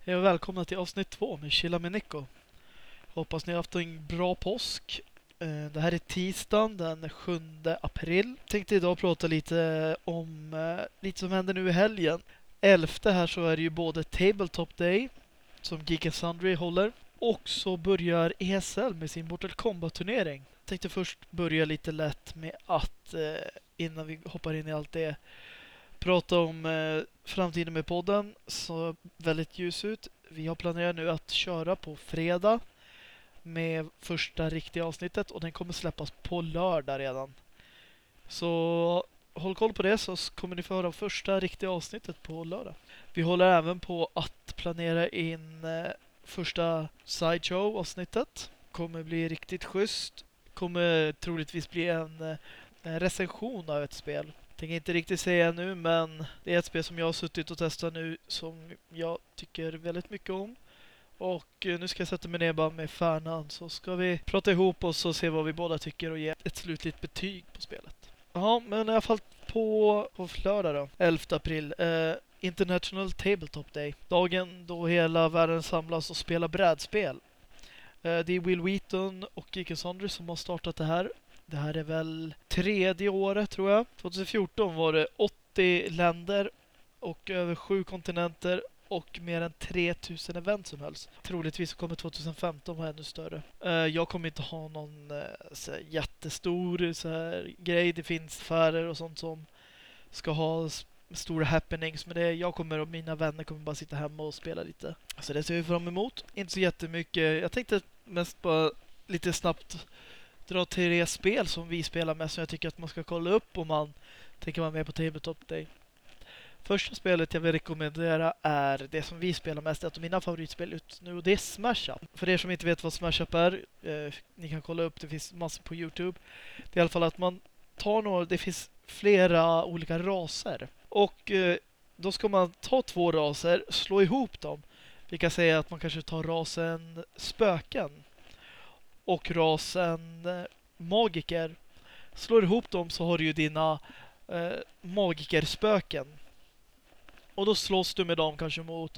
Hej och välkomna till avsnitt 2 med Chilla med Nico. Hoppas ni har haft en bra påsk. Det här är tisdagen den 7 april. Tänkte idag prata lite om lite som händer nu i helgen. 11 här så är det ju både Tabletop Day som Geek & Sundry håller och så börjar ESL med sin Mortal Kombat-turnering. Tänkte först börja lite lätt med att innan vi hoppar in i allt det prata om framtiden med podden. Så väldigt ljus ut. Vi har planerat nu att köra på fredag med första riktiga avsnittet och den kommer släppas på lördag redan. Så håll koll på det så kommer ni få höra första riktiga avsnittet på lördag. Vi håller även på att planera in första Sideshow-avsnittet. Kommer bli riktigt schysst. Kommer troligtvis bli en recension av ett spel. Tänker inte riktigt säga nu, men det är ett spel som jag har suttit och testat nu som jag tycker väldigt mycket om. Och nu ska jag sätta mig ner bara med Färnan så ska vi prata ihop oss och se vad vi båda tycker och ge ett slutligt betyg på spelet. Ja, men i alla fall på lördag då, 11 april, International Tabletop Day. Dagen då hela världen samlas och spelar brädspel. Det är Will Wheaton och Geek & Sundry som har startat det här. Det här är väl tredje året tror jag. 2014 var det 80 länder och över 7 kontinenter och mer än 3000 event som hölls. Troligtvis kommer 2015 vara ännu större. Jag kommer inte ha någon så här, jättestor så här, grej. Det finns affärer och sånt som ska ha stora happenings. Men jag kommer och mina vänner kommer bara sitta hemma och spela lite. Så det ser vi fram emot. Inte så jättemycket. Jag tänkte mest bara lite snabbt dra till det spel som vi spelar med som jag tycker att man ska kolla upp om man tänker vara med på Tabletop Day. Första spelet jag vill rekommendera är det som vi spelar mest, ett av mina favoritspel ut nu, och det är Smash Up. För er som inte vet vad Smash Up är, ni kan kolla upp, det finns massor på YouTube. Det är i alla fall att man tar några, det finns flera olika raser. Och då ska man ta 2 raser, slå ihop dem. Vi kan säga att man kanske tar rasen spöken och rasen magiker. Slår ihop dem så har du ju dina magikerspöken. Och då slåss du med dem kanske mot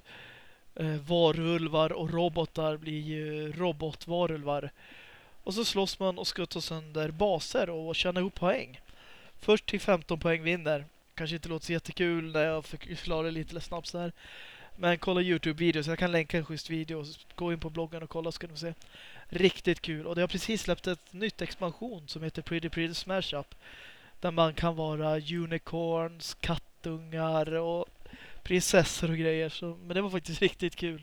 varulvar och robotar blir ju robotvarulvar. Och så slåss man och ska ta sönder baser och tjäna ihop poäng. Först till 15 poäng vinner. Kanske inte låter så jättekul när jag förklarar lite snabbt så här. Men kolla YouTube-videos. Jag kan länka en schysst video. Gå in på bloggen och kolla så kan du se. Riktigt kul. Och det har precis släppt ett nytt expansion som heter Pretty Smash Up. Där man kan vara unicorns, kattungar och prinsessor och grejer. Men det var faktiskt riktigt kul.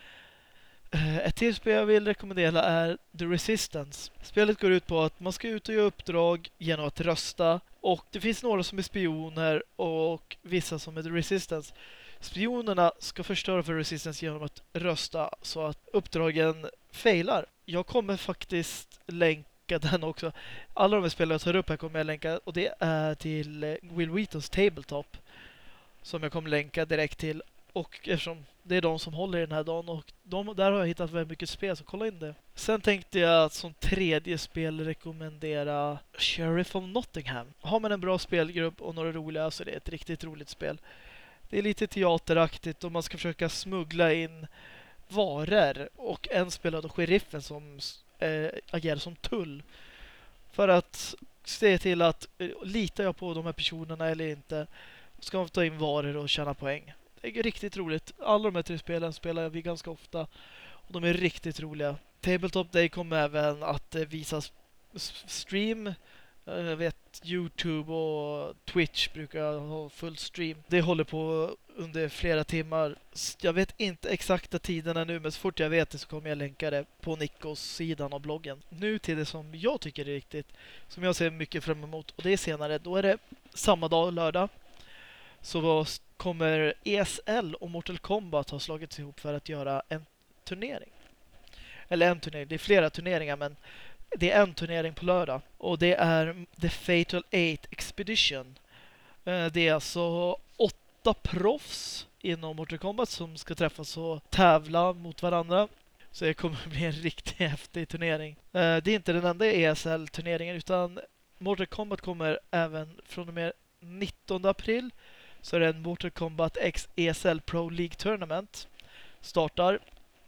Ett till spel jag vill rekommendera är The Resistance. Spelet går ut på att man ska ut och göra uppdrag genom att rösta. Och det finns några som är spioner och vissa som är The Resistance. Spionerna ska förstöra för Resistance genom att rösta så att uppdragen failar. Jag kommer faktiskt länka den också. Alla de här spelen jag tar upp här kommer jag länka. Och det är till Will Wheatons Tabletop. Som jag kommer länka direkt till. Och eftersom det är de som håller i den här dagen. Och där har jag hittat väldigt mycket spel, så kolla in det. Sen tänkte jag att som tredje spel rekommendera Sheriff of Nottingham. Har man en bra spelgrupp och några roliga så är det ett riktigt roligt spel. Det är lite teateraktigt och man ska försöka smuggla in varor. Och en spelar då sheriffen som agerar som tull. För att se till att litar jag på de här personerna eller inte. Ska man ta in varor och tjäna poäng. Det är riktigt roligt. Alla de här 3 spelen spelar vi ganska ofta. Och de är riktigt roliga. Tabletop Day kommer även att visas stream. Jag vet YouTube och Twitch brukar ha full stream. Det håller på under flera timmar. Jag vet inte exakta tiderna nu, men så fort jag vet det så kommer jag länka det på Nikos sidan av bloggen. Nu till det som jag tycker är riktigt. Som jag ser mycket fram emot. Och det är senare. Då är det samma dag, lördag. Så kommer ESL och Mortal Kombat ha slagits ihop för att göra en turnering. Eller en turnering, det är flera turneringar men det är en turnering på lördag. Och det är The Fatal 8 Expedition. Det är alltså 8 proffs inom Mortal Kombat som ska träffas och tävla mot varandra. Så det kommer bli en riktigt häftig turnering. Det är inte den enda ESL-turneringen utan Mortal Kombat kommer även från och med 19 april. Så är det en Mortal Kombat X ESL Pro League Tournament startar.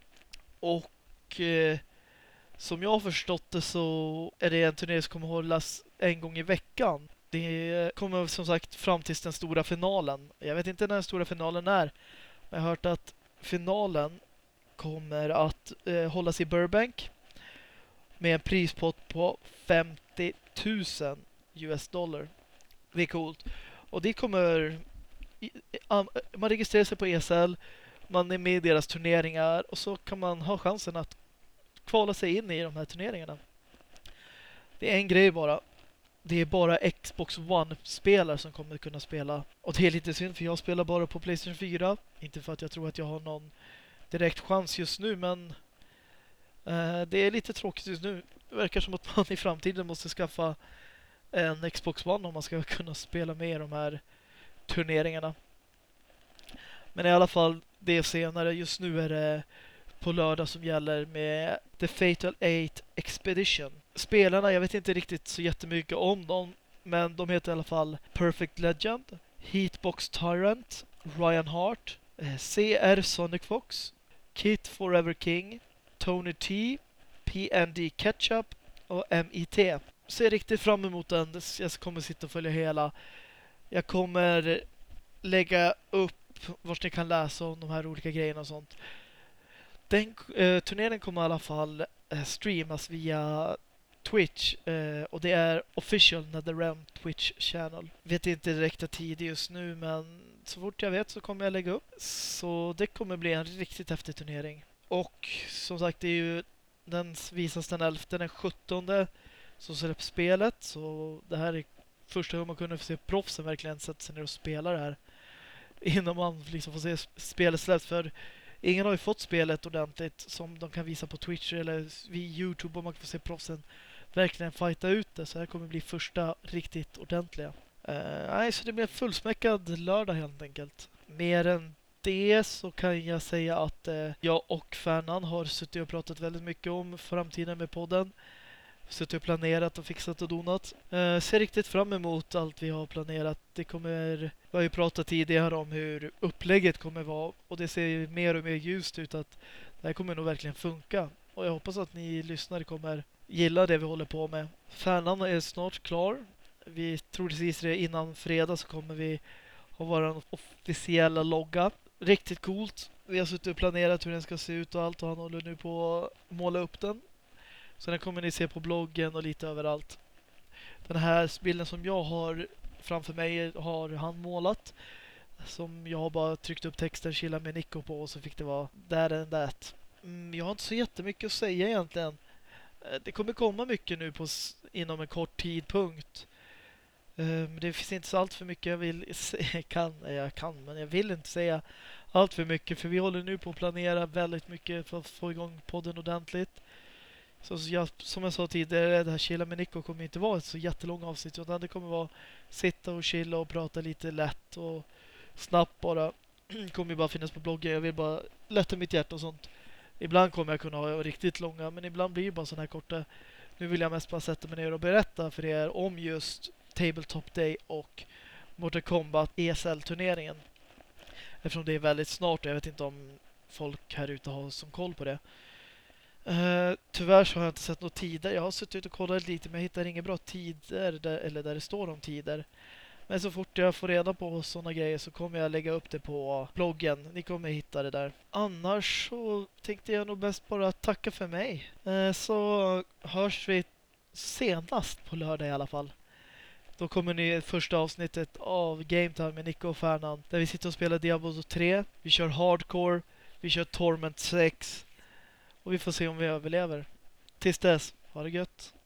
Och som jag har förstått det så är det en turnering som kommer hållas en gång i veckan. Det kommer som sagt fram till den stora finalen. Jag vet inte när den stora finalen är. Men jag har hört att finalen kommer att hållas i Burbank med en prispott på 50 000 US dollar. Det är coolt. Och det kommer... Man registrerar sig på ESL, man är med i deras turneringar och så kan man ha chansen att kvala sig in i de här turneringarna. Det är en grej bara. Det är bara Xbox One-spelare som kommer kunna spela. Och det är lite synd för jag spelar bara på PlayStation 4. Inte för att jag tror att jag har någon direkt chans just nu, men det är lite tråkigt just nu. Det verkar som att man i framtiden måste skaffa en Xbox One om man ska kunna spela med i de här turneringarna. Men i alla fall, det senare. Just nu är det på lördag som gäller med The Fatal 8 Expedition. Spelarna, jag vet inte riktigt så jättemycket om dem, men de heter i alla fall Perfect Legend, Heatbox Tyrant, Ryan Hart, CR Sonic Fox, Kit Forever King, Tony T, PND Ketchup och MIT. Ser riktigt fram emot den. Jag kommer sitta och följa hela. Jag kommer lägga upp vart ni kan läsa om de här olika grejerna och sånt. Den turneringen kommer i alla fall streamas via Twitch och det är official NetherRealm Twitch channel. Vet inte direkta tid just nu, men så fort jag vet så kommer jag lägga upp. Så det kommer bli en riktigt häftig turnering. Och som sagt, det är ju den visas den 11:e, den 17:e så släpps spelet. Så det här är första gången man kunde få se proffsen verkligen sätta sig ner och spela det här innan man liksom får se spelet släpps, för ingen har ju fått spelet ordentligt som de kan visa på Twitch eller via YouTube, och man kan få se proffsen verkligen fighta ut det. Så det här kommer bli första riktigt ordentliga. Så det blir en fullsmäckad lördag helt enkelt. Mer än det så kan jag säga att jag och Fernan har suttit och pratat väldigt mycket om framtiden med podden. Suttit och planerat och fixat och donat. Ser riktigt fram emot allt vi har planerat. Vi har ju pratat tidigare om hur upplägget kommer vara, och det ser ju mer och mer ljust ut att det här kommer nog verkligen funka. Och jag hoppas att ni lyssnare kommer gilla det vi håller på med. Fanan är snart klar. Vi troligtvis innan fredag så kommer vi ha vår officiella logga. Riktigt coolt. Vi har suttit och planerat hur den ska se ut och allt, och han håller nu på att måla upp den. Så den kommer ni se på bloggen och lite överallt. Den här bilden som jag har framför mig har han målat. Som jag har bara tryckt upp texten Chilla med Nico på, och så fick det vara där and that. Jag har inte så jättemycket att säga egentligen. Det kommer komma mycket nu inom en kort tidpunkt. Det finns inte så allt för mycket jag vill men jag vill inte säga allt för mycket, för vi håller nu på att planera väldigt mycket för att få igång podden ordentligt. Så som jag sa tidigare, det här Chilla med Nico kommer inte vara ett så jättelångt avsnitt, utan det kommer vara sitta och chilla och prata lite lätt och snabbt bara. Kommer ju bara finnas på bloggen. Jag vill bara lätta mitt hjärta och sånt. Ibland kommer jag kunna ha riktigt långa, men ibland blir det bara sådana här korta. Nu vill jag mest bara sätta mig ner och berätta för er om just Tabletop Day och Mortal Kombat ESL-turneringen. Eftersom det är väldigt snart och jag vet inte om folk här ute har som koll på det. Tyvärr så har jag inte sett några tider. Jag har suttit och kollat lite, men jag hittar inga bra tider där det står om tider. Men så fort jag får reda på sådana grejer så kommer jag lägga upp det på bloggen. Ni kommer hitta det där. Annars så tänkte jag nog bäst bara tacka för mig. Så hörs vi senast på lördag i alla fall. Då kommer ni första avsnittet av Game Time med Nico och Fernan, där vi sitter och spelar Diablo 3. Vi kör Hardcore. Vi kör Torment 6. Och vi får se om vi överlever. Tills dess, ha det gött.